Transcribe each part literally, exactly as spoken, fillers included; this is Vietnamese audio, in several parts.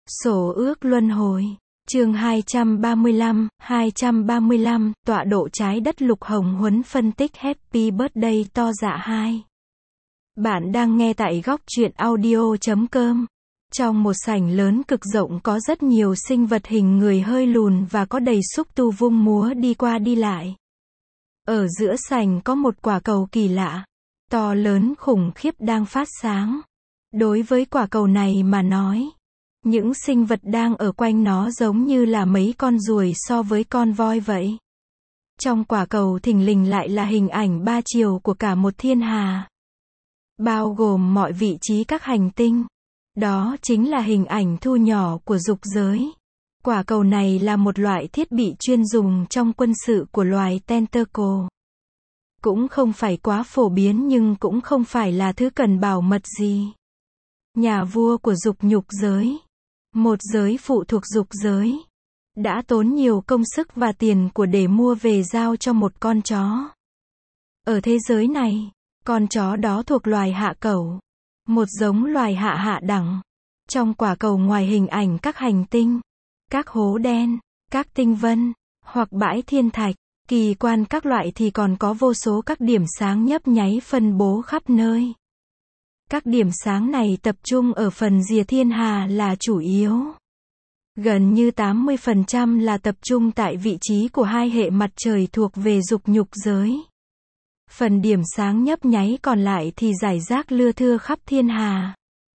Sổ ước luân hồi. Chương hai trăm ba mươi lăm, hai trăm ba mươi lăm, tọa độ trái đất Lục Hồng Huấn phân tích Happy Birthday to dạ hai. Bạn đang nghe tại góc truyện audio chấm com. Trong một sảnh lớn cực rộng có rất nhiều sinh vật hình người hơi lùn và có đầy xúc tu vung múa đi qua đi lại. Ở giữa sảnh có một quả cầu kỳ lạ, to lớn khủng khiếp đang phát sáng. Đối với quả cầu này mà nói, những sinh vật đang ở quanh nó giống như là mấy con ruồi so với con voi vậy. Trong quả cầu thình lình lại là hình ảnh ba chiều của cả một thiên hà, bao gồm mọi vị trí các hành tinh. Đó chính là hình ảnh thu nhỏ của dục giới. Quả cầu này là một loại thiết bị chuyên dùng trong quân sự của loài Tentacle. Cũng không phải quá phổ biến nhưng cũng không phải là thứ cần bảo mật gì. Nhà vua của dục nhục giới, một giới phụ thuộc dục giới, đã tốn nhiều công sức và tiền của để mua về giao cho một con chó. Ở thế giới này, con chó đó thuộc loài hạ cẩu, một giống loài hạ hạ đẳng. Trong quả cầu ngoài hình ảnh các hành tinh, các hố đen, các tinh vân, hoặc bãi thiên thạch, kỳ quan các loại thì còn có vô số các điểm sáng nhấp nháy phân bố khắp nơi. Các điểm sáng này tập trung ở phần rìa thiên hà là chủ yếu. Gần như tám mươi phần trăm là tập trung tại vị trí của hai hệ mặt trời thuộc về dục nhục giới. Phần điểm sáng nhấp nháy còn lại thì rải rác lưa thưa khắp thiên hà.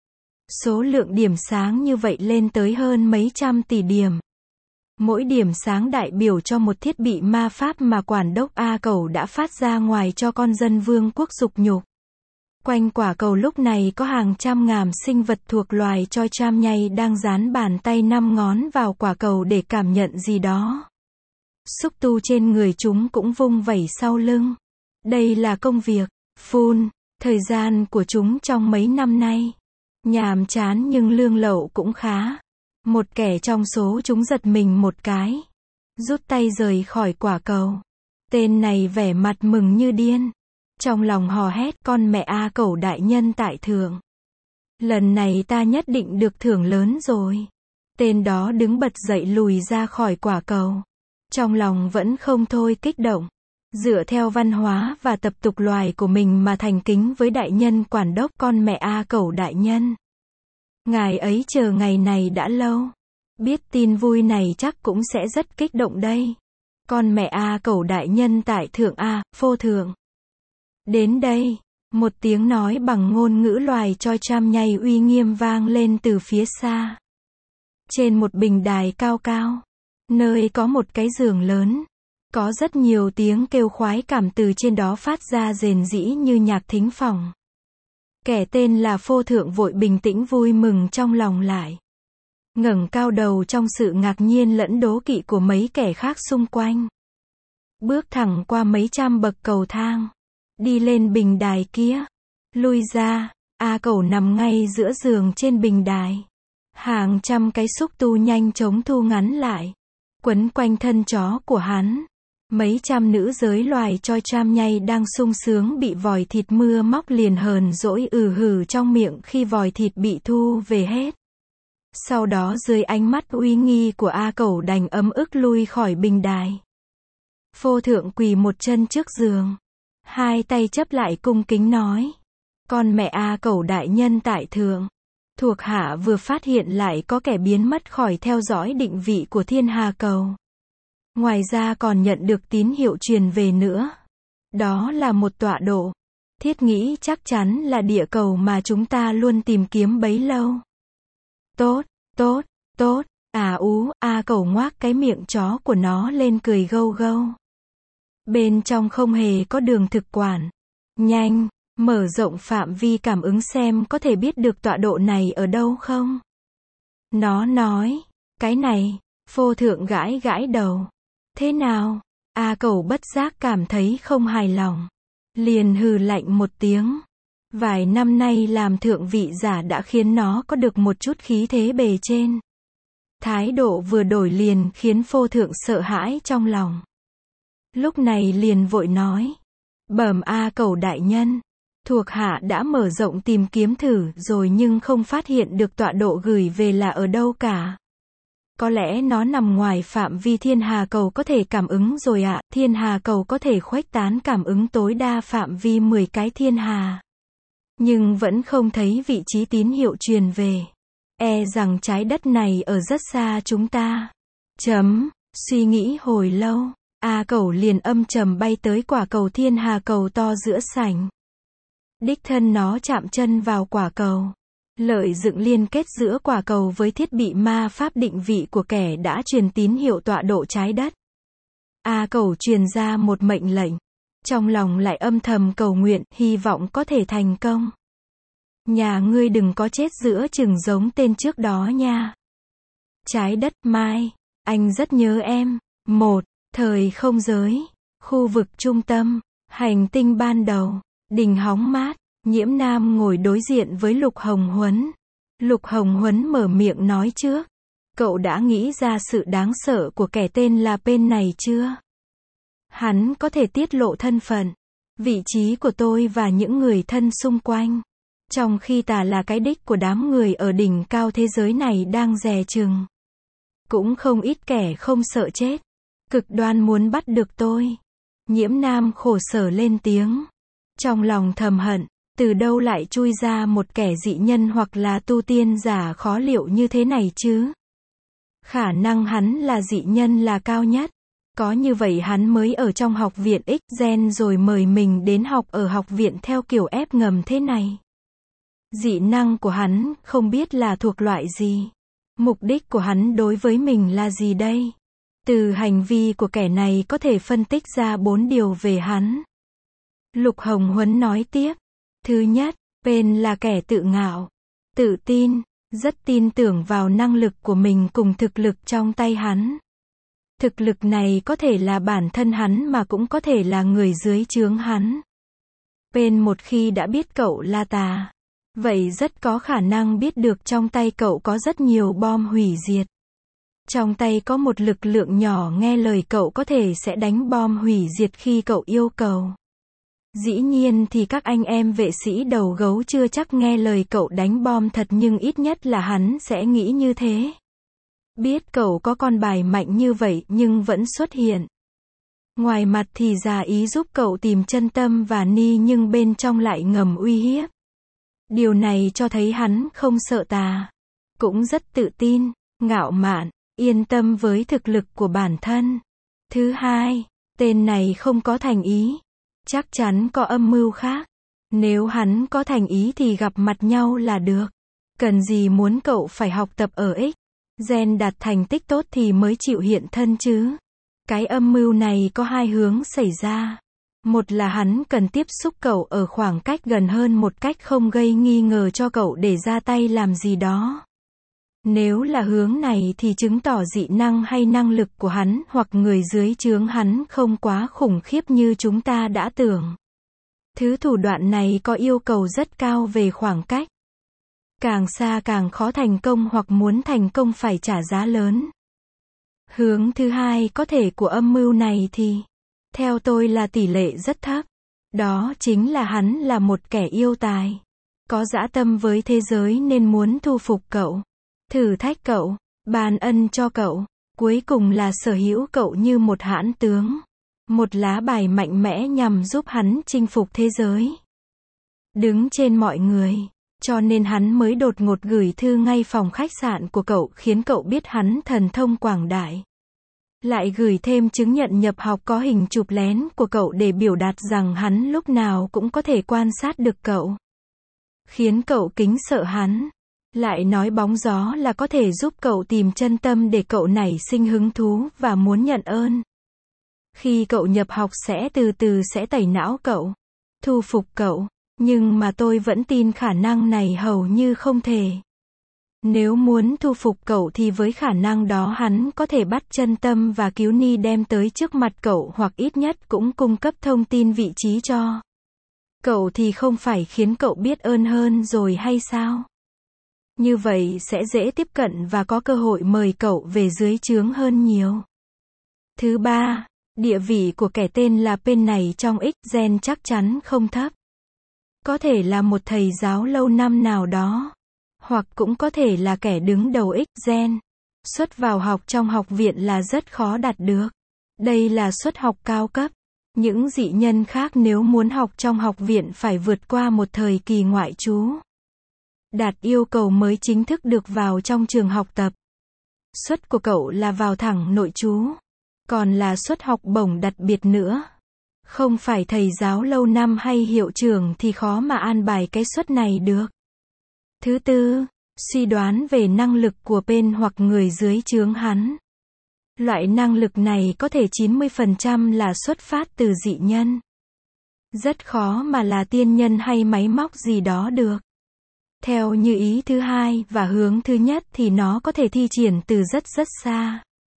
Số lượng điểm sáng như vậy lên tới hơn mấy trăm tỷ điểm. Mỗi điểm sáng đại biểu cho một thiết bị ma pháp mà quản đốc A Cẩu đã phát ra ngoài cho con dân vương quốc dục nhục. Quanh quả cầu lúc này có hàng trăm ngàn sinh vật thuộc loài choi cham nhây đang dán bàn tay năm ngón vào quả cầu để cảm nhận gì đó. Xúc tu trên người chúng cũng vung vẩy sau lưng. Đây là công việc, full, thời gian của chúng trong mấy năm nay. Nhàm chán nhưng lương lậu cũng khá. Một kẻ trong số chúng giật mình một cái, rút tay rời khỏi quả cầu. Tên này vẻ mặt mừng như điên. Trong lòng hò hét con mẹ A Cẩu đại nhân tại thượng. Lần này ta nhất định được thưởng lớn rồi. Tên đó đứng bật dậy lùi ra khỏi quả cầu. Trong lòng vẫn không thôi kích động. Dựa theo văn hóa và tập tục loài của mình mà thành kính với đại nhân quản đốc con mẹ A Cẩu đại nhân. Ngài ấy chờ ngày này đã lâu. Biết tin vui này chắc cũng sẽ rất kích động đây. Con mẹ A Cẩu đại nhân tại thượng A, phô thượng. Đến đây, một tiếng nói bằng ngôn ngữ loài choi cham nhây uy nghiêm vang lên từ phía xa. Trên một bình đài cao cao, nơi có một cái giường lớn, có rất nhiều tiếng kêu khoái cảm từ trên đó phát ra rền rĩ như nhạc thính phòng. Kẻ tên là phô thượng vội bình tĩnh vui mừng trong lòng lại. Ngẩng cao đầu trong sự ngạc nhiên lẫn đố kỵ của mấy kẻ khác xung quanh. Bước thẳng qua mấy trăm bậc cầu thang. Đi lên bình đài kia. Lui ra, A Cẩu nằm ngay giữa giường trên bình đài. Hàng trăm cái xúc tu nhanh chóng thu ngắn lại, quấn quanh thân chó của hắn. Mấy trăm nữ giới loài choi cham nhây đang sung sướng bị vòi thịt mưa móc liền hờn dỗi ừ hừ trong miệng khi vòi thịt bị thu về hết. Sau đó dưới ánh mắt uy nghi của A Cẩu đành ấm ức lui khỏi bình đài. Phô thượng quỳ một chân trước giường, hai tay chấp lại cung kính nói. Con mẹ A Cẩu đại nhân tại thượng. Thuộc hạ vừa phát hiện lại có kẻ biến mất khỏi theo dõi định vị của thiên hà cầu. Ngoài ra còn nhận được tín hiệu truyền về nữa. Đó là một tọa độ. Thiết nghĩ chắc chắn là địa cầu mà chúng ta luôn tìm kiếm bấy lâu. Tốt, tốt, tốt, à ú, A Cẩu ngoác cái miệng chó của nó lên cười gâu gâu. Bên trong không hề có đường thực quản. Nhanh, mở rộng phạm vi cảm ứng xem có thể biết được tọa độ này ở đâu không? Nó nói, cái này, phô thượng gãi gãi đầu. Thế nào? A Cẩu bất giác cảm thấy không hài lòng. Liền hừ lạnh một tiếng. Vài năm nay làm thượng vị giả đã khiến nó có được một chút khí thế bề trên. Thái độ vừa đổi liền khiến phô thượng sợ hãi trong lòng. Lúc này liền vội nói. Bẩm A Cẩu đại nhân. Thuộc hạ đã mở rộng tìm kiếm thử rồi nhưng không phát hiện được tọa độ gửi về là ở đâu cả. Có lẽ nó nằm ngoài phạm vi thiên hà cầu có thể cảm ứng rồi ạ. Thiên hà cầu có thể khuếch tán cảm ứng tối đa phạm vi mười cái thiên hà. Nhưng vẫn không thấy vị trí tín hiệu truyền về. E rằng trái đất này ở rất xa chúng ta. Chấm. Suy nghĩ hồi lâu, A Cẩu liền âm trầm bay tới quả cầu thiên hà cầu to giữa sảnh. Đích thân nó chạm chân vào quả cầu. Lợi dựng liên kết giữa quả cầu với thiết bị ma pháp định vị của kẻ đã truyền tín hiệu tọa độ trái đất. A Cẩu truyền ra một mệnh lệnh. Trong lòng lại âm thầm cầu nguyện, hy vọng có thể thành công. Nhà ngươi đừng có chết giữa chừng giống tên trước đó nha. Trái đất Mai, anh rất nhớ em. Một. Thời không giới. Khu vực trung tâm. Hành tinh ban đầu. Đình hóng mát. Nhiễm Nam ngồi đối diện với Lục Hồng Huấn. Lục Hồng Huấn mở miệng nói trước. Cậu đã nghĩ ra sự đáng sợ của kẻ tên là Pen này chưa? Hắn có thể tiết lộ thân phận, vị trí của tôi và những người thân xung quanh. Trong khi ta là cái đích của đám người ở đỉnh cao thế giới này đang dè chừng. Cũng không ít kẻ không sợ chết. Cực đoan muốn bắt được tôi. Nhiễm Nam khổ sở lên tiếng. Trong lòng thầm hận, từ đâu lại chui ra một kẻ dị nhân hoặc là tu tiên giả khó liệu như thế này chứ? Khả năng hắn là dị nhân là cao nhất. Có như vậy hắn mới ở trong học viện X-Gen rồi mời mình đến học ở học viện theo kiểu ép ngầm thế này. Dị năng của hắn không biết là thuộc loại gì. Mục đích của hắn đối với mình là gì đây? Từ hành vi của kẻ này có thể phân tích ra bốn điều về hắn. Lục Hồng Huấn nói tiếp. Thứ nhất, Pen là kẻ tự ngạo, tự tin, rất tin tưởng vào năng lực của mình cùng thực lực trong tay hắn. Thực lực này có thể là bản thân hắn mà cũng có thể là người dưới trướng hắn. Pen một khi đã biết cậu là tà, vậy rất có khả năng biết được trong tay cậu có rất nhiều bom hủy diệt. Trong tay có một lực lượng nhỏ nghe lời cậu có thể sẽ đánh bom hủy diệt khi cậu yêu cầu. Dĩ nhiên thì các anh em vệ sĩ đầu gấu chưa chắc nghe lời cậu đánh bom thật nhưng ít nhất là hắn sẽ nghĩ như thế. Biết cậu có con bài mạnh như vậy nhưng vẫn xuất hiện. Ngoài mặt thì giả ý giúp cậu tìm chân tâm và ni nhưng bên trong lại ngầm uy hiếp. Điều này cho thấy hắn không sợ tà. Cũng rất tự tin, ngạo mạn, yên tâm với thực lực của bản thân. Thứ hai, tên này không có thành ý. Chắc chắn có âm mưu khác. Nếu hắn có thành ý thì gặp mặt nhau là được. Cần gì muốn cậu phải học tập ở X-Gen đạt thành tích tốt thì mới chịu hiện thân chứ. Cái âm mưu này có hai hướng xảy ra. Một là hắn cần tiếp xúc cậu ở khoảng cách gần hơn một cách không gây nghi ngờ cho cậu để ra tay làm gì đó. Nếu là hướng này thì chứng tỏ dị năng hay năng lực của hắn hoặc người dưới trướng hắn không quá khủng khiếp như chúng ta đã tưởng. Thứ thủ đoạn này có yêu cầu rất cao về khoảng cách. Càng xa càng khó thành công hoặc muốn thành công phải trả giá lớn. Hướng thứ hai có thể của âm mưu này thì, theo tôi là tỷ lệ rất thấp. Đó chính là hắn là một kẻ yêu tài. Có dã tâm với thế giới nên muốn thu phục cậu. Thử thách cậu, ban ân cho cậu, cuối cùng là sở hữu cậu như một hãn tướng. Một lá bài mạnh mẽ nhằm giúp hắn chinh phục thế giới. Đứng trên mọi người, cho nên hắn mới đột ngột gửi thư ngay phòng khách sạn của cậu khiến cậu biết hắn thần thông quảng đại. Lại gửi thêm chứng nhận nhập học có hình chụp lén của cậu để biểu đạt rằng hắn lúc nào cũng có thể quan sát được cậu. Khiến cậu kính sợ hắn. Lại nói bóng gió là có thể giúp cậu tìm chân tâm để cậu nảy sinh hứng thú và muốn nhận ơn. Khi cậu nhập học sẽ từ từ sẽ tẩy não cậu, thu phục cậu, nhưng mà tôi vẫn tin khả năng này hầu như không thể. Nếu muốn thu phục cậu thì với khả năng đó hắn có thể bắt chân tâm và cứu ni đem tới trước mặt cậu hoặc ít nhất cũng cung cấp thông tin vị trí cho cậu thì không phải khiến cậu biết ơn hơn rồi hay sao? Như vậy sẽ dễ tiếp cận và có cơ hội mời cậu về dưới trướng hơn nhiều. Thứ ba, địa vị của kẻ tên là Pen này trong X-Gen chắc chắn không thấp. Có thể là một thầy giáo lâu năm nào đó. Hoặc cũng có thể là kẻ đứng đầu X gen. Suất vào học trong học viện là rất khó đạt được. Đây là suất học cao cấp. Những dị nhân khác nếu muốn học trong học viện phải vượt qua một thời kỳ ngoại trú. Đạt yêu cầu mới chính thức được vào trong trường học tập. Suất của cậu là vào thẳng nội trú. Còn là suất học bổng đặc biệt nữa. Không phải thầy giáo lâu năm hay hiệu trưởng thì khó mà an bài cái suất này được. Thứ tư, suy đoán về năng lực của bên hoặc người dưới trướng hắn. Loại năng lực này có thể chín mươi phần trăm là xuất phát từ dị nhân. Rất khó mà là tiên nhân hay máy móc gì đó được. Theo như ý thứ hai và hướng thứ nhất thì nó có thể thi triển từ rất rất xa.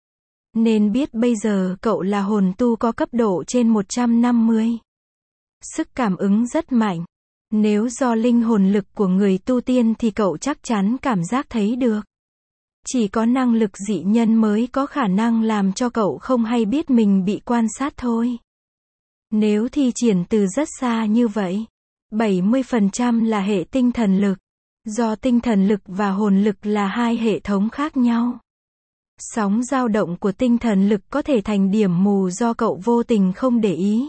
Nên biết bây giờ cậu là hồn tu có cấp độ trên một trăm năm mươi. Sức cảm ứng rất mạnh. Nếu do linh hồn lực của người tu tiên thì cậu chắc chắn cảm giác thấy được. Chỉ có năng lực dị nhân mới có khả năng làm cho cậu không hay biết mình bị quan sát thôi. Nếu thi triển từ rất xa như vậy, bảy mươi phần trăm là hệ tinh thần lực. Do tinh thần lực và hồn lực là hai hệ thống khác nhau. Sóng dao động của tinh thần lực có thể thành điểm mù do cậu vô tình không để ý.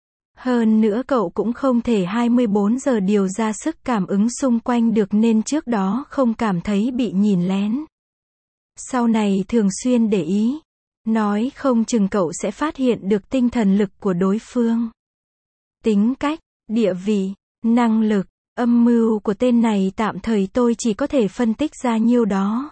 Hơn nữa cậu cũng không thể hai mươi bốn giờ điều ra sức cảm ứng xung quanh được nên trước đó không cảm thấy bị nhìn lén. Sau này thường xuyên để ý. Nói không chừng cậu sẽ phát hiện được tinh thần lực của đối phương. Tính cách, địa vị, năng lực, âm mưu của tên này tạm thời tôi chỉ có thể phân tích ra nhiêu đó.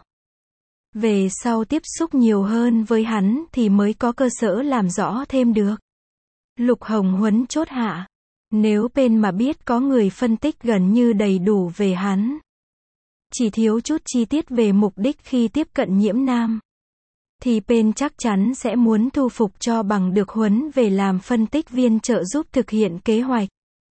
Về sau tiếp xúc nhiều hơn với hắn thì mới có cơ sở làm rõ thêm được. Lục Hồng Huấn chốt hạ. Nếu bên mà biết có người phân tích gần như đầy đủ về hắn. Chỉ thiếu chút chi tiết về mục đích khi tiếp cận Nhiễm Nam. Thì bên chắc chắn sẽ muốn thu phục cho bằng được Huấn về làm phân tích viên trợ giúp thực hiện kế hoạch.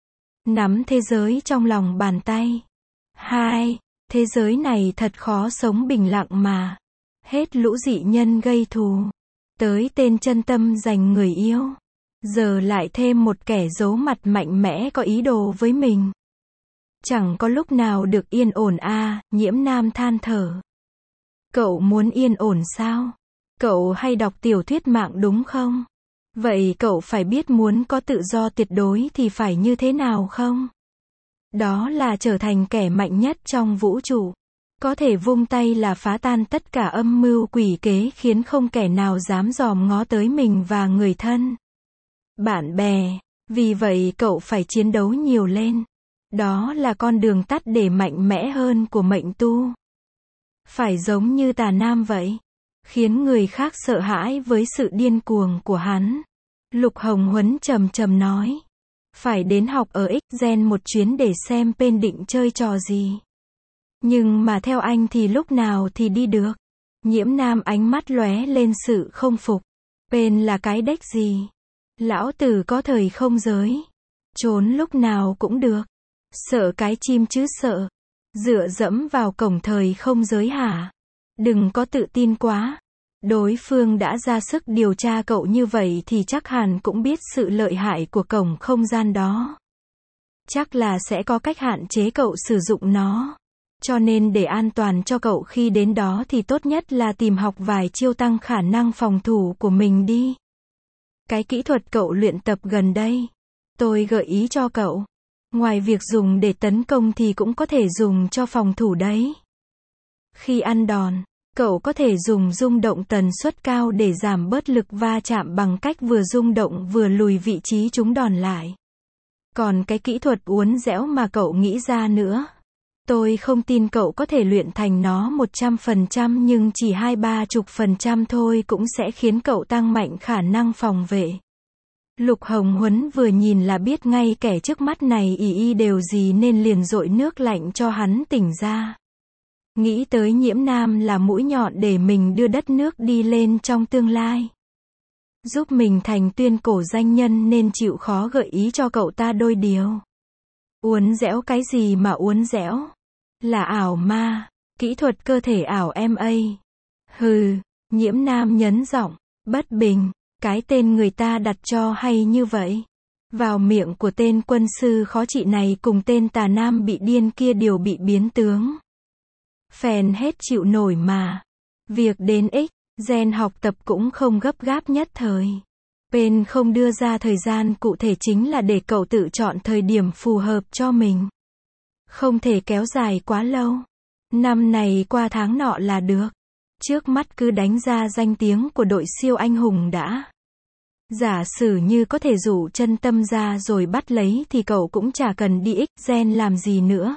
Nắm thế giới trong lòng bàn tay. Hai, thế giới này thật khó sống bình lặng mà. Hết lũ dị nhân gây thù. Tới tên chân tâm giành người yêu. Giờ lại thêm một kẻ giấu mặt mạnh mẽ có ý đồ với mình. Chẳng có lúc nào được yên ổn a, à, Nhiễm Nam than thở. Cậu muốn yên ổn sao? Cậu hay đọc tiểu thuyết mạng đúng không? Vậy cậu phải biết muốn có tự do tuyệt đối thì phải như thế nào không? Đó là trở thành kẻ mạnh nhất trong vũ trụ. Có thể vung tay là phá tan tất cả âm mưu quỷ kế khiến không kẻ nào dám dòm ngó tới mình và người thân. Bạn bè. Vì vậy cậu phải chiến đấu nhiều lên. Đó là con đường tắt để mạnh mẽ hơn của mệnh tu. Phải giống như Tà Nam vậy. Khiến người khác sợ hãi với sự điên cuồng của hắn. Lục Hồng Huấn trầm trầm nói. Phải đến học ở X gen một chuyến để xem bên định chơi trò gì. Nhưng mà theo anh thì lúc nào thì đi được. Nhiễm Nam ánh mắt lóe lên sự không phục. Bên là cái đếch gì? Lão tử có thời không giới. Trốn lúc nào cũng được. Sợ cái chim chứ sợ. Dựa dẫm vào cổng thời không giới hả? Đừng có tự tin quá. Đối phương đã ra sức điều tra cậu như vậy thì chắc hẳn cũng biết sự lợi hại của cổng không gian đó. Chắc là sẽ có cách hạn chế cậu sử dụng nó. Cho nên để an toàn cho cậu khi đến đó thì tốt nhất là tìm học vài chiêu tăng khả năng phòng thủ của mình đi. Cái kỹ thuật cậu luyện tập gần đây, tôi gợi ý cho cậu. Ngoài việc dùng để tấn công thì cũng có thể dùng cho phòng thủ đấy. Khi ăn đòn, cậu có thể dùng rung động tần suất cao để giảm bớt lực va chạm bằng cách vừa rung động vừa lùi vị trí chúng đòn lại. Còn cái kỹ thuật uốn dẻo mà cậu nghĩ ra nữa, tôi không tin cậu có thể luyện thành nó một trăm phần trăm nhưng chỉ hai ba chục phần trăm thôi cũng sẽ khiến cậu tăng mạnh khả năng phòng vệ. Lục Hồng Huấn vừa nhìn là biết ngay kẻ trước mắt này ỷ y đều gì nên liền dội nước lạnh cho hắn tỉnh ra. Nghĩ tới Nhiễm Nam là mũi nhọn để mình đưa đất nước đi lên trong tương lai. Giúp mình thành tuyên cổ danh nhân nên chịu khó gợi ý cho cậu ta đôi điều. Uốn dẻo cái gì mà uốn dẻo? Là ảo ma, kỹ thuật cơ thể ảo em a. Hừ, Nhiễm Nam nhấn giọng, bất bình, cái tên người ta đặt cho hay như vậy. Vào miệng của tên quân sư khó trị này cùng tên tà nam bị điên kia đều bị biến tướng. Phèn hết chịu nổi mà. Việc đến ích, gen học tập cũng không gấp gáp nhất thời. Pen không đưa ra thời gian cụ thể chính là để cậu tự chọn thời điểm phù hợp cho mình. Không thể kéo dài quá lâu. Năm này qua tháng nọ là được. Trước mắt cứ đánh ra danh tiếng của đội siêu anh hùng đã. Giả sử như có thể rủ chân tâm ra rồi bắt lấy thì cậu cũng chả cần đi ích gen làm gì nữa.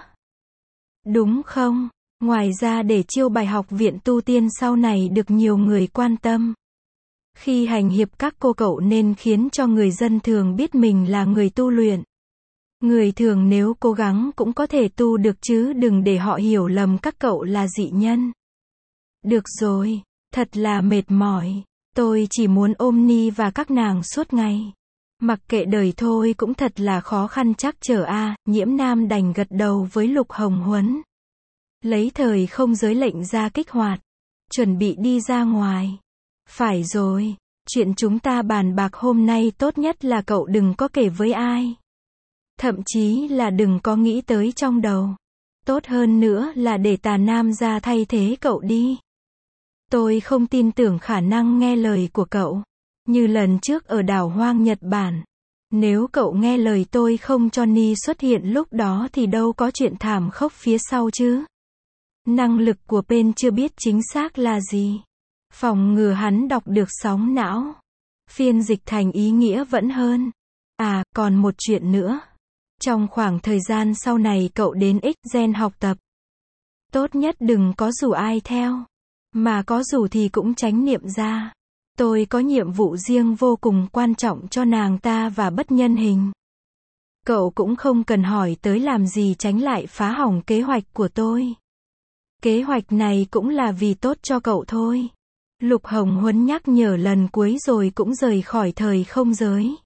Đúng không? Ngoài ra để chiêu bài học viện tu tiên sau này được nhiều người quan tâm. Khi hành hiệp các cô cậu nên khiến cho người dân thường biết mình là người tu luyện. Người thường nếu cố gắng cũng có thể tu được chứ đừng để họ hiểu lầm các cậu là dị nhân. Được rồi, thật là mệt mỏi. Tôi chỉ muốn ôm Ni và các nàng suốt ngày. Mặc kệ đời thôi cũng thật là khó khăn chắc trở a. Nhiễm Nam đành gật đầu với Lục Hồng Huấn. Lấy thời không giới lệnh ra kích hoạt. Chuẩn bị đi ra ngoài. Phải rồi, chuyện chúng ta bàn bạc hôm nay tốt nhất là cậu đừng có kể với ai. Thậm chí là đừng có nghĩ tới trong đầu. Tốt hơn nữa là để tà nam ra thay thế cậu đi. Tôi không tin tưởng khả năng nghe lời của cậu. Như lần trước ở đảo hoang Nhật Bản. Nếu cậu nghe lời tôi không cho Ni xuất hiện lúc đó thì đâu có chuyện thảm khốc phía sau chứ. Năng lực của Pen chưa biết chính xác là gì. Phòng ngừa hắn đọc được sóng não. Phiên dịch thành ý nghĩa vẫn hơn. À, còn một chuyện nữa. Trong khoảng thời gian sau này cậu đến X-Gen học tập. Tốt nhất đừng có rủ ai theo. Mà có rủ thì cũng tránh niệm ra. Tôi có nhiệm vụ riêng vô cùng quan trọng cho nàng ta và bất nhân hình. Cậu cũng không cần hỏi tới làm gì tránh lại phá hỏng kế hoạch của tôi. Kế hoạch này cũng là vì tốt cho cậu thôi. Lục Hồng Huấn nhắc nhở lần cuối rồi cũng rời khỏi thời không giới.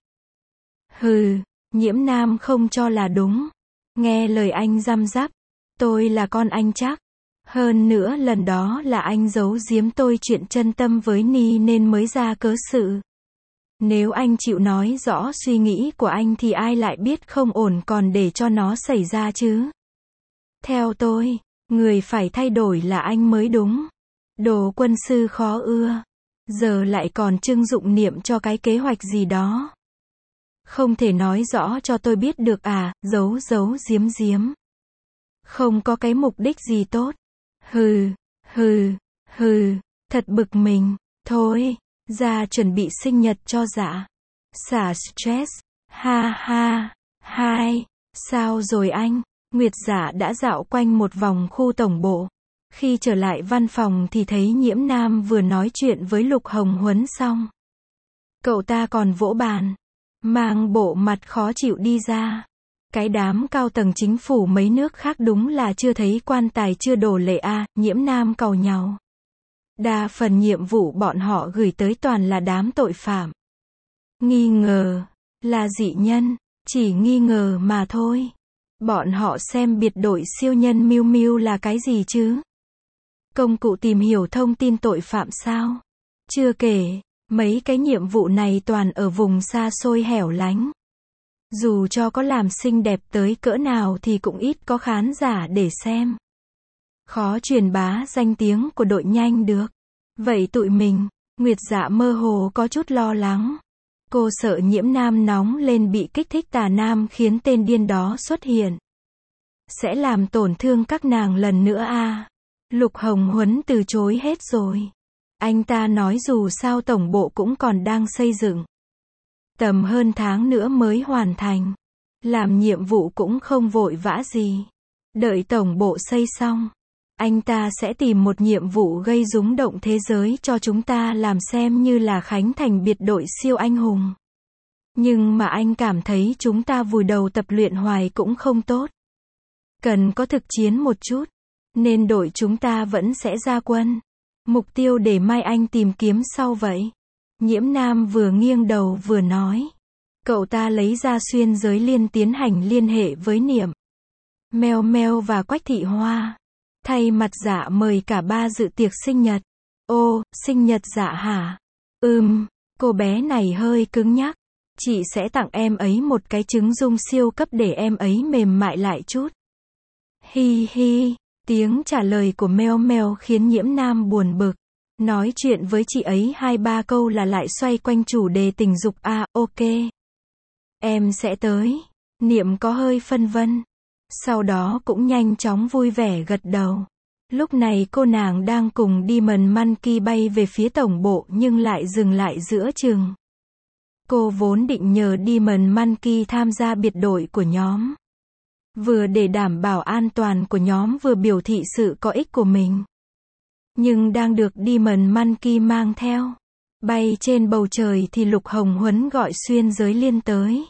Hừ, Nhiễm Nam không cho là đúng. Nghe lời anh răm rắp. Tôi là con anh chắc. Hơn nữa lần đó là anh giấu giếm tôi chuyện chân tâm với Ni nên mới ra cớ sự. Nếu anh chịu nói rõ suy nghĩ của anh thì ai lại biết không ổn còn để cho nó xảy ra chứ. Theo tôi, người phải thay đổi là anh mới đúng. Đồ quân sư khó ưa. Giờ lại còn trưng dụng niệm cho cái kế hoạch gì đó. Không thể nói rõ cho tôi biết được à, giấu giấu giếm giếm. Không có cái mục đích gì tốt. Hừ, hừ, hừ, thật bực mình. Thôi, ra chuẩn bị sinh nhật cho dạ. Xả stress. Ha ha, hai. Sao rồi anh? Nguyệt Dạ đã dạo quanh một vòng khu tổng bộ. Khi trở lại văn phòng thì thấy Nhiễm Nam vừa nói chuyện với Lục Hồng Huấn xong. Cậu ta còn vỗ bàn. Mang bộ mặt khó chịu đi ra. Cái đám cao tầng chính phủ mấy nước khác đúng là chưa thấy quan tài chưa đổ lệ a. À, Nhiễm Nam càu nhàu. Đa phần nhiệm vụ bọn họ gửi tới toàn là đám tội phạm. Nghi ngờ. Là dị nhân. Chỉ nghi ngờ mà thôi. Bọn họ xem biệt đội siêu nhân Miu Miu là cái gì chứ? Công cụ tìm hiểu thông tin tội phạm sao? Chưa kể, mấy cái nhiệm vụ này toàn ở vùng xa xôi hẻo lánh. Dù cho có làm xinh đẹp tới cỡ nào thì cũng ít có khán giả để xem. Khó truyền bá danh tiếng của đội nhanh được. Vậy tụi mình, Nguyệt Dạ mơ hồ có chút lo lắng. Cô sợ Nhiễm Nam nóng lên bị kích thích tà nam khiến tên điên đó xuất hiện. Sẽ làm tổn thương các nàng lần nữa à. Lục Hồng Huấn từ chối hết rồi. Anh ta nói dù sao tổng bộ cũng còn đang xây dựng. Tầm hơn tháng nữa mới hoàn thành. Làm nhiệm vụ cũng không vội vã gì. Đợi tổng bộ xây xong. Anh ta sẽ tìm một nhiệm vụ gây rúng động thế giới cho chúng ta làm xem như là khánh thành biệt đội siêu anh hùng. Nhưng mà anh cảm thấy chúng ta vùi đầu tập luyện hoài cũng không tốt. Cần có thực chiến một chút. Nên đội chúng ta vẫn sẽ ra quân. Mục tiêu để mai anh tìm kiếm sau vậy. Nhiễm Nam vừa nghiêng đầu vừa nói. Cậu ta lấy ra xuyên giới liên tiến hành liên hệ với Niệm, Meo Meo và Quách Thị Hoa. Thay mặt Dạ mời cả ba dự tiệc sinh nhật. Ô, sinh nhật Dạ hả? Ừm, cô bé này hơi cứng nhắc. Chị sẽ tặng em ấy một cái trứng rung siêu cấp để em ấy mềm mại lại chút. Hi hi, tiếng trả lời của Meo Meo khiến Nhiễm Nam buồn bực. Nói chuyện với chị ấy hai ba câu là lại xoay quanh chủ đề tình dục. À, ok. Em sẽ tới. Niệm có hơi phân vân. Sau đó cũng nhanh chóng vui vẻ gật đầu. Lúc này cô nàng đang cùng Demon Monkey bay về phía tổng bộ nhưng lại dừng lại giữa chừng. Cô vốn định nhờ Demon Monkey tham gia biệt đội của nhóm. Vừa để đảm bảo an toàn của nhóm vừa biểu thị sự có ích của mình. Nhưng đang được Demon Monkey mang theo. Bay trên bầu trời thì Lục Hồng Huấn gọi Xuyên Giới Liên tới.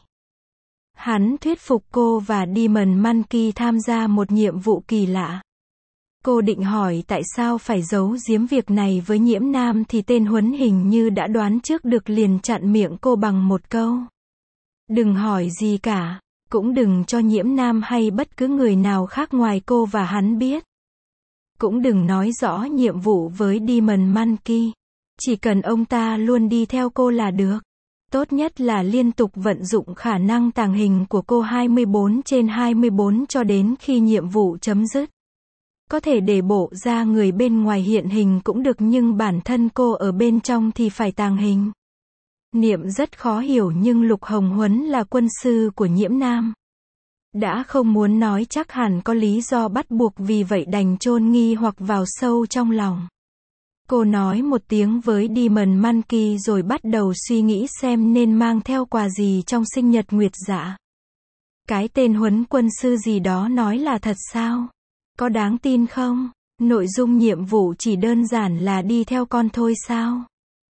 Hắn thuyết phục cô và Demon Monkey tham gia một nhiệm vụ kỳ lạ. Cô định hỏi tại sao phải giấu giếm việc này với Nhiễm Nam thì tên Huấn hình như đã đoán trước được liền chặn miệng cô bằng một câu. Đừng hỏi gì cả, cũng đừng cho Nhiễm Nam hay bất cứ người nào khác ngoài cô và hắn biết. Cũng đừng nói rõ nhiệm vụ với Demon Monkey. Chỉ cần ông ta luôn đi theo cô là được. Tốt nhất là liên tục vận dụng khả năng tàng hình của cô hai mươi bốn trên hai mươi bốn cho đến khi nhiệm vụ chấm dứt. Có thể để bộ ra người bên ngoài hiện hình cũng được nhưng bản thân cô ở bên trong thì phải tàng hình. Niệm rất khó hiểu nhưng Lục Hồng Huấn là quân sư của Nhiễm Nam. Đã không muốn nói chắc hẳn có lý do bắt buộc vì vậy đành chôn nghi hoặc vào sâu trong lòng. Cô nói một tiếng với Demon Monkey rồi bắt đầu suy nghĩ xem nên mang theo quà gì trong sinh nhật Nguyệt Dạ. Cái tên Huấn quân sư gì đó nói là thật sao? Có đáng tin không? Nội dung nhiệm vụ chỉ đơn giản là đi theo con thôi sao?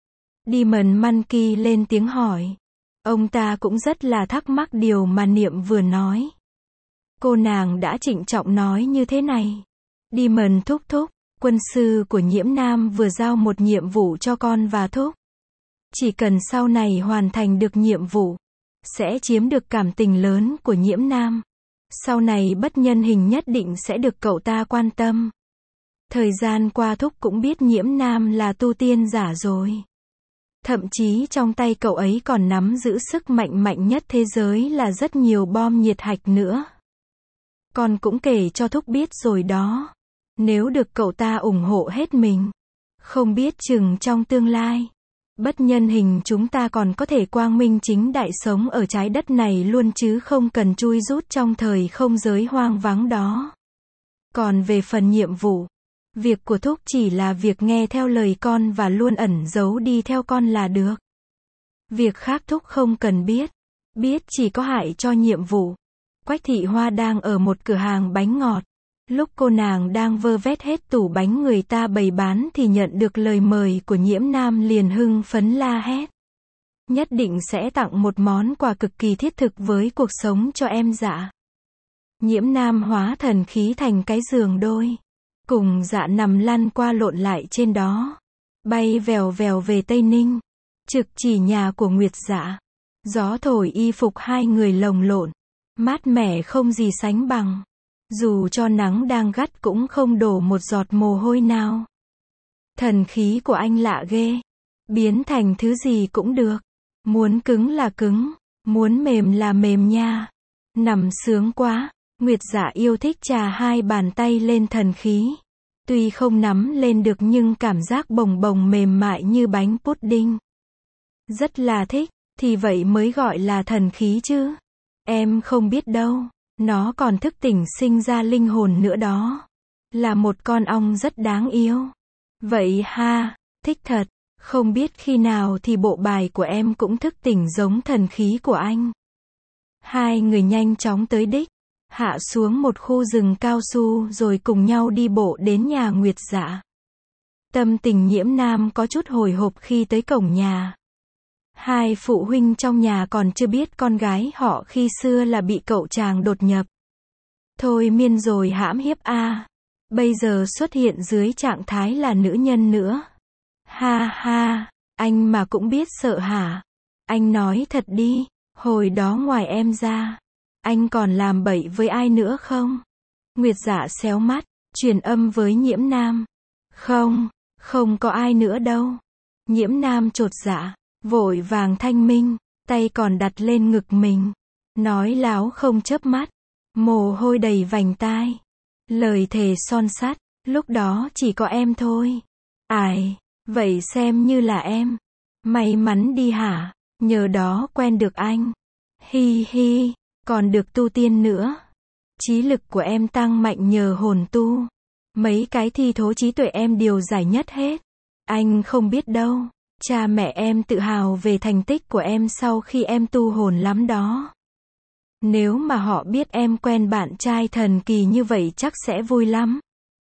Demon Monkey lên tiếng hỏi. Ông ta cũng rất là thắc mắc điều mà Niệm vừa nói. Cô nàng đã trịnh trọng nói như thế này. Demon thúc thúc, quân sư của Nhiễm Nam vừa giao một nhiệm vụ cho con và thúc. Chỉ cần sau này hoàn thành được nhiệm vụ, sẽ chiếm được cảm tình lớn của Nhiễm Nam. Sau này bất nhân hình nhất định sẽ được cậu ta quan tâm. Thời gian qua thúc cũng biết Nhiễm Nam là tu tiên giả rồi. Thậm chí trong tay cậu ấy còn nắm giữ sức mạnh mạnh nhất thế giới là rất nhiều bom nhiệt hạch nữa. Con cũng kể cho thúc biết rồi đó. Nếu được cậu ta ủng hộ hết mình, không biết chừng trong tương lai, bất nhân hình chúng ta còn có thể quang minh chính đại sống ở trái đất này luôn chứ không cần chui rút trong thời không giới hoang vắng đó. Còn về phần nhiệm vụ, việc của thúc chỉ là việc nghe theo lời con và luôn ẩn giấu đi theo con là được. Việc khác thúc không cần biết. Biết chỉ có hại cho nhiệm vụ. Quách Thị Hoa đang ở một cửa hàng bánh ngọt. Lúc cô nàng đang vơ vét hết tủ bánh người ta bày bán thì nhận được lời mời của Nhiễm Nam liền hưng phấn la hét. Nhất định sẽ tặng một món quà cực kỳ thiết thực với cuộc sống cho em Dạ. Nhiễm Nam hóa thần khí thành cái giường đôi. Cùng Dạ nằm lăn qua lộn lại trên đó. Bay vèo vèo về Tây Ninh. Trực chỉ nhà của Nguyệt Dạ. Gió thổi y phục hai người lồng lộn. Mát mẻ không gì sánh bằng. Dù cho nắng đang gắt cũng không đổ một giọt mồ hôi nào. Thần khí của anh lạ ghê. Biến thành thứ gì cũng được. Muốn cứng là cứng. Muốn mềm là mềm nha. Nằm sướng quá. Nguyệt Dạ yêu thích chà hai bàn tay lên thần khí. Tuy không nắm lên được nhưng cảm giác bồng bồng mềm mại như bánh pudding. Rất là thích. Thì vậy mới gọi là thần khí chứ. Em không biết đâu. Nó còn thức tỉnh sinh ra linh hồn nữa đó. Là một con ong rất đáng yêu. Vậy ha, thích thật. Không biết khi nào thì bộ bài của em cũng thức tỉnh giống thần khí của anh. Hai người nhanh chóng tới đích. Hạ xuống một khu rừng cao su rồi cùng nhau đi bộ đến nhà Nguyệt Dạ. Tâm tình Nhiễm Nam có chút hồi hộp khi tới cổng nhà. Hai phụ huynh trong nhà còn chưa biết con gái họ khi xưa là bị cậu chàng đột nhập. Thôi miên rồi hãm hiếp a. Bây giờ xuất hiện dưới trạng thái là nữ nhân nữa. Ha ha, anh mà cũng biết sợ hả? Anh nói thật đi, hồi đó ngoài em ra, anh còn làm bậy với ai nữa không? Nguyệt Dạ xéo mắt, truyền âm với Nhiễm Nam. Không, không có ai nữa đâu. Nhiễm Nam chột dạ, vội vàng thanh minh. tay còn đặt lên ngực mình. Nói láo không chớp mắt. Mồ hôi đầy vành tai. Lời thề son sắt, lúc đó chỉ có em thôi. Ải, vậy xem như là em. May mắn đi hả, nhờ đó quen được anh. Hi hi, còn được tu tiên nữa. Trí lực của em tăng mạnh nhờ hồn tu. Mấy cái thi thố trí tuệ em đều giải nhất hết. Anh không biết đâu. Cha mẹ em tự hào về thành tích của em sau khi em tu hồn lắm đó. Nếu mà họ biết em quen bạn trai thần kỳ như vậy chắc sẽ vui lắm.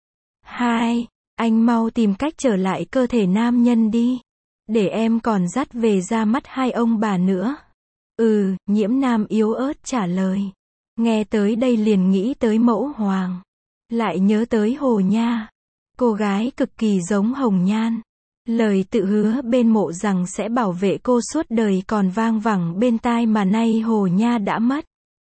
Hai, anh mau tìm cách trở lại cơ thể nam nhân đi. Để em còn dắt về ra mắt hai ông bà nữa. Ừ, Nhiễm Nam yếu ớt trả lời. Nghe tới đây liền nghĩ tới Mẫu Hoàng. Lại nhớ tới Hồ Nha. Cô gái cực kỳ giống Hồng Nhan. Lời tự hứa bên mộ rằng sẽ bảo vệ cô suốt đời còn vang vẳng bên tai mà nay Hồ Nha đã mất.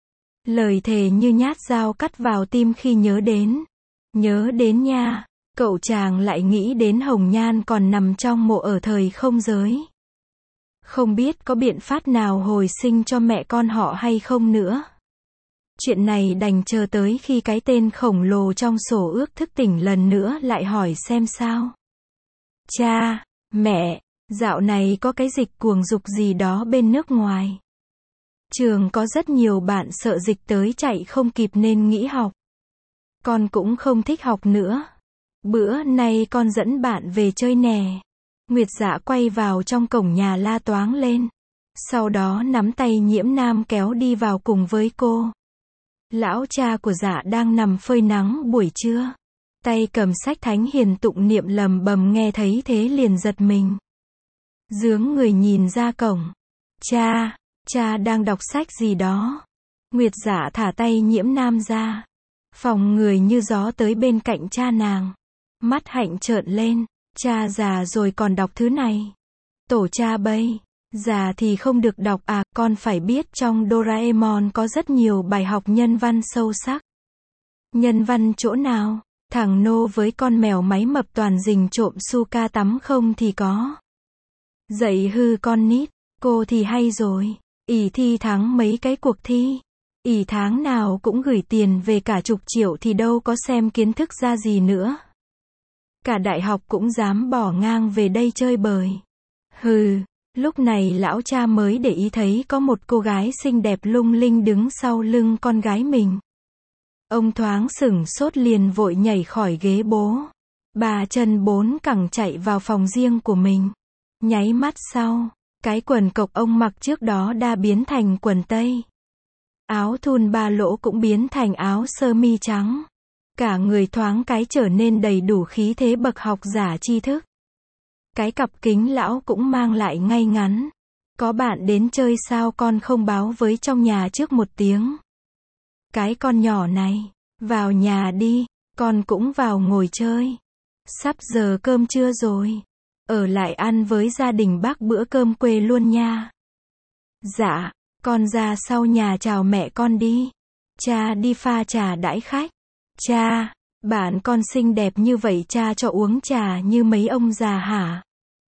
Lời thề như nhát dao cắt vào tim khi nhớ đến. Nhớ đến nha, cậu chàng lại nghĩ đến Hồng Nhan còn nằm trong mộ ở thời không giới. Không biết có biện pháp nào hồi sinh cho mẹ con họ hay không nữa. Chuyện này đành chờ tới khi cái tên khổng lồ trong sổ ước thức tỉnh lần nữa lại hỏi xem sao. Cha, mẹ, dạo này có cái dịch cuồng dục gì đó bên nước ngoài. Trường có rất nhiều bạn sợ dịch tới chạy không kịp nên nghỉ học. Con cũng không thích học nữa. Bữa nay con dẫn bạn về chơi nè. Nguyệt Dạ quay vào trong cổng nhà la toáng lên. Sau đó nắm tay Nhiễm Nam kéo đi vào cùng với cô. Lão cha của Dạ đang nằm phơi nắng buổi trưa. Tay cầm sách thánh hiền tụng niệm lầm bầm, nghe thấy thế liền giật mình. Dướng người nhìn ra cổng. Cha, cha đang đọc sách gì đó. Nguyệt Dạ thả tay Nhiễm Nam ra. Phòng người như gió tới bên cạnh cha nàng. Mắt hạnh trợn lên. Cha già rồi còn đọc thứ này. Tổ cha bây. Già thì không được đọc à, con phải biết trong Doraemon có rất nhiều bài học nhân văn sâu sắc. Nhân văn chỗ nào? Thằng Nô với con mèo máy mập toàn rình trộm Suka tắm không thì có. Dạy hư con nít, cô thì hay rồi. Ỷ thi thắng mấy cái cuộc thi. Ỷ tháng nào cũng gửi tiền về cả chục triệu thì đâu có xem kiến thức ra gì nữa. Cả đại học cũng dám bỏ ngang về đây chơi bời. Hừ, lúc này lão cha mới để ý thấy có một cô gái xinh đẹp lung linh đứng sau lưng con gái mình. Ông thoáng sửng sốt liền vội nhảy khỏi ghế bố. Bà chân bốn cẳng chạy vào phòng riêng của mình. Nháy mắt sau, cái quần cộc ông mặc trước đó đã biến thành quần tây. Áo thun ba lỗ cũng biến thành áo sơ mi trắng. Cả người thoáng cái trở nên đầy đủ khí thế bậc học giả tri thức. Cái cặp kính lão cũng mang lại ngay ngắn. Có bạn đến chơi sao con không báo với trong nhà trước một tiếng. Cái con nhỏ này, vào nhà đi, con cũng vào ngồi chơi. Sắp giờ cơm trưa rồi. Ở lại ăn với gia đình bác bữa cơm quê luôn nha. Dạ, con ra sau nhà chào mẹ con đi. Cha đi pha trà đãi khách. Cha, bạn con xinh đẹp như vậy cha cho uống trà như mấy ông già hả?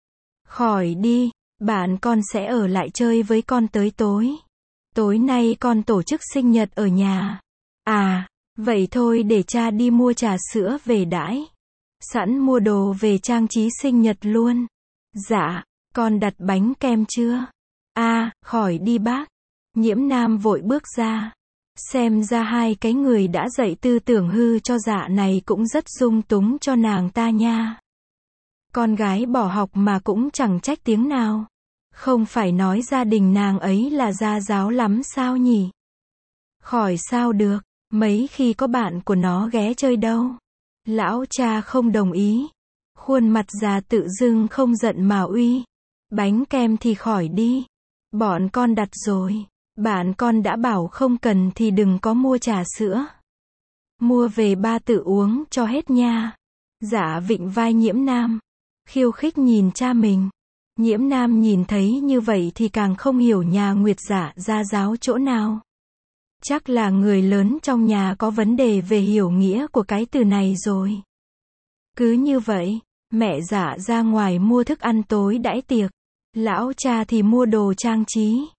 Khỏi đi, bạn con sẽ ở lại chơi với con tới tối. Tối nay con tổ chức sinh nhật ở nhà. À, vậy thôi để cha đi mua trà sữa về đãi. Sẵn mua đồ về trang trí sinh nhật luôn. Dạ, con đặt bánh kem chưa? À, khỏi đi bác. Nhiễm Nam vội bước ra. Xem ra hai cái người đã dạy tư tưởng hư cho Dạ này cũng rất dung túng cho nàng ta nha. Con gái bỏ học mà cũng chẳng trách tiếng nào. Không phải nói gia đình nàng ấy là gia giáo lắm sao nhỉ? Khỏi sao được, mấy khi có bạn của nó ghé chơi đâu. Lão cha không đồng ý. Khuôn mặt già tự dưng không giận mà uy. Bánh kem thì khỏi đi. Bọn con đặt rồi. Bạn con đã bảo không cần thì đừng có mua trà sữa. Mua về ba tự uống cho hết nha. Dạ vịnh vai Nhiễm Nam. Khiêu khích nhìn cha mình. Nhiễm Nam nhìn thấy như vậy thì càng không hiểu nhà Nguyệt Dạ gia giáo chỗ nào. Chắc là người lớn trong nhà có vấn đề về hiểu nghĩa của cái từ này rồi. Cứ như vậy, mẹ Dạ ra ngoài mua thức ăn tối đãi tiệc. Lão cha thì mua đồ trang trí.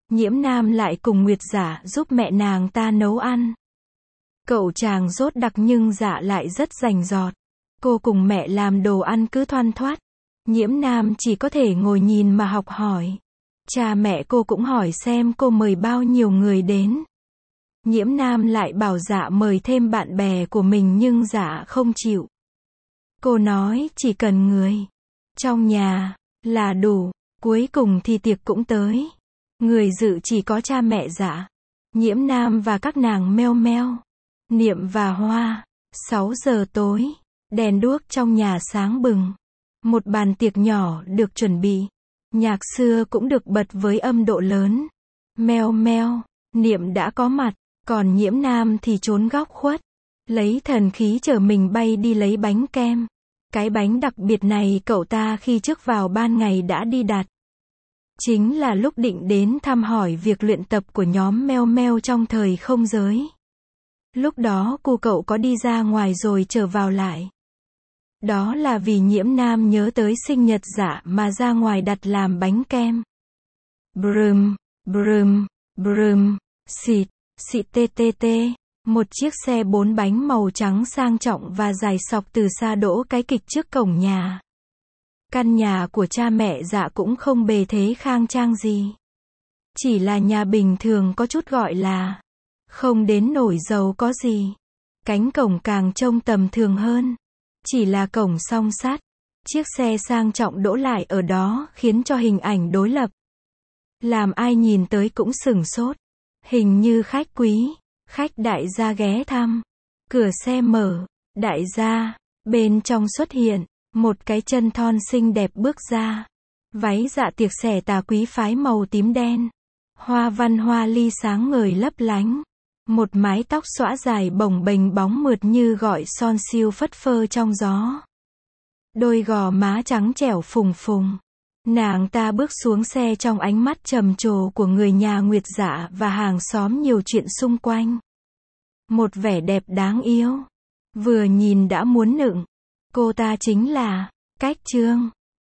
Nhiễm Nam lại cùng Nguyệt Dạ giúp mẹ nàng ta nấu ăn. Cậu chàng rốt đặc nhưng Dạ lại rất rành rọt. Cô cùng mẹ làm đồ ăn cứ thoăn thoắt. Nhiễm Nam chỉ có thể ngồi nhìn mà học hỏi. Cha mẹ cô cũng hỏi xem cô mời bao nhiêu người đến. Nhiễm Nam lại bảo Dạ mời thêm bạn bè của mình nhưng Dạ không chịu. Cô nói chỉ cần người trong nhà là đủ. Cuối cùng thì tiệc cũng tới. Người dự chỉ có cha mẹ Dạ, Nhiễm Nam và các nàng Meo Meo, Niệm và Hoa. sáu giờ tối, đèn đuốc trong nhà sáng bừng. Một bàn tiệc nhỏ được chuẩn bị. Nhạc xưa cũng được bật với âm độ lớn. Meo Meo, Niệm đã có mặt, còn Nhiễm Nam thì trốn góc khuất. Lấy thần khí chở mình bay đi lấy bánh kem. Cái bánh đặc biệt này cậu ta khi trước vào ban ngày đã đi đặt. Chính là lúc định đến thăm hỏi việc luyện tập của nhóm Meo Meo trong thời không giới. Lúc đó cô cậu có đi ra ngoài rồi trở vào lại. Đó là vì Nhiễm Nam nhớ tới sinh nhật Dạ mà ra ngoài đặt làm bánh kem. Brum, brum, brum, xịt, xịt tê tê tê. Một chiếc xe bốn bánh màu trắng sang trọng và dài sọc từ xa đỗ cái kịch trước cổng nhà. Căn nhà của cha mẹ Dạ cũng không bề thế khang trang gì. Chỉ là nhà bình thường có chút gọi là không đến nổi giàu có gì. Cánh cổng càng trông tầm thường hơn. Chỉ là cổng song sắt. Chiếc xe sang trọng đỗ lại ở đó khiến cho hình ảnh đối lập. Làm ai nhìn tới cũng sửng sốt. Hình như khách quý, khách đại gia ghé thăm. Cửa xe mở, đại gia, bên trong xuất hiện. Một cái chân thon xinh đẹp bước ra. Váy dạ tiệc xẻ tà quý phái màu tím đen. Hoa văn hoa ly sáng ngời lấp lánh. Một mái tóc xõa dài bồng bềnh bóng mượt như gỏi son siêu phất phơ trong gió. Đôi gò má trắng trẻo phùng phùng. Nàng ta bước xuống xe trong ánh mắt trầm trồ của người nhà Nguyệt Dạ và hàng xóm nhiều chuyện xung quanh. Một vẻ đẹp đáng yêu. Vừa nhìn đã muốn nựng. Cô ta chính là Cách Trương.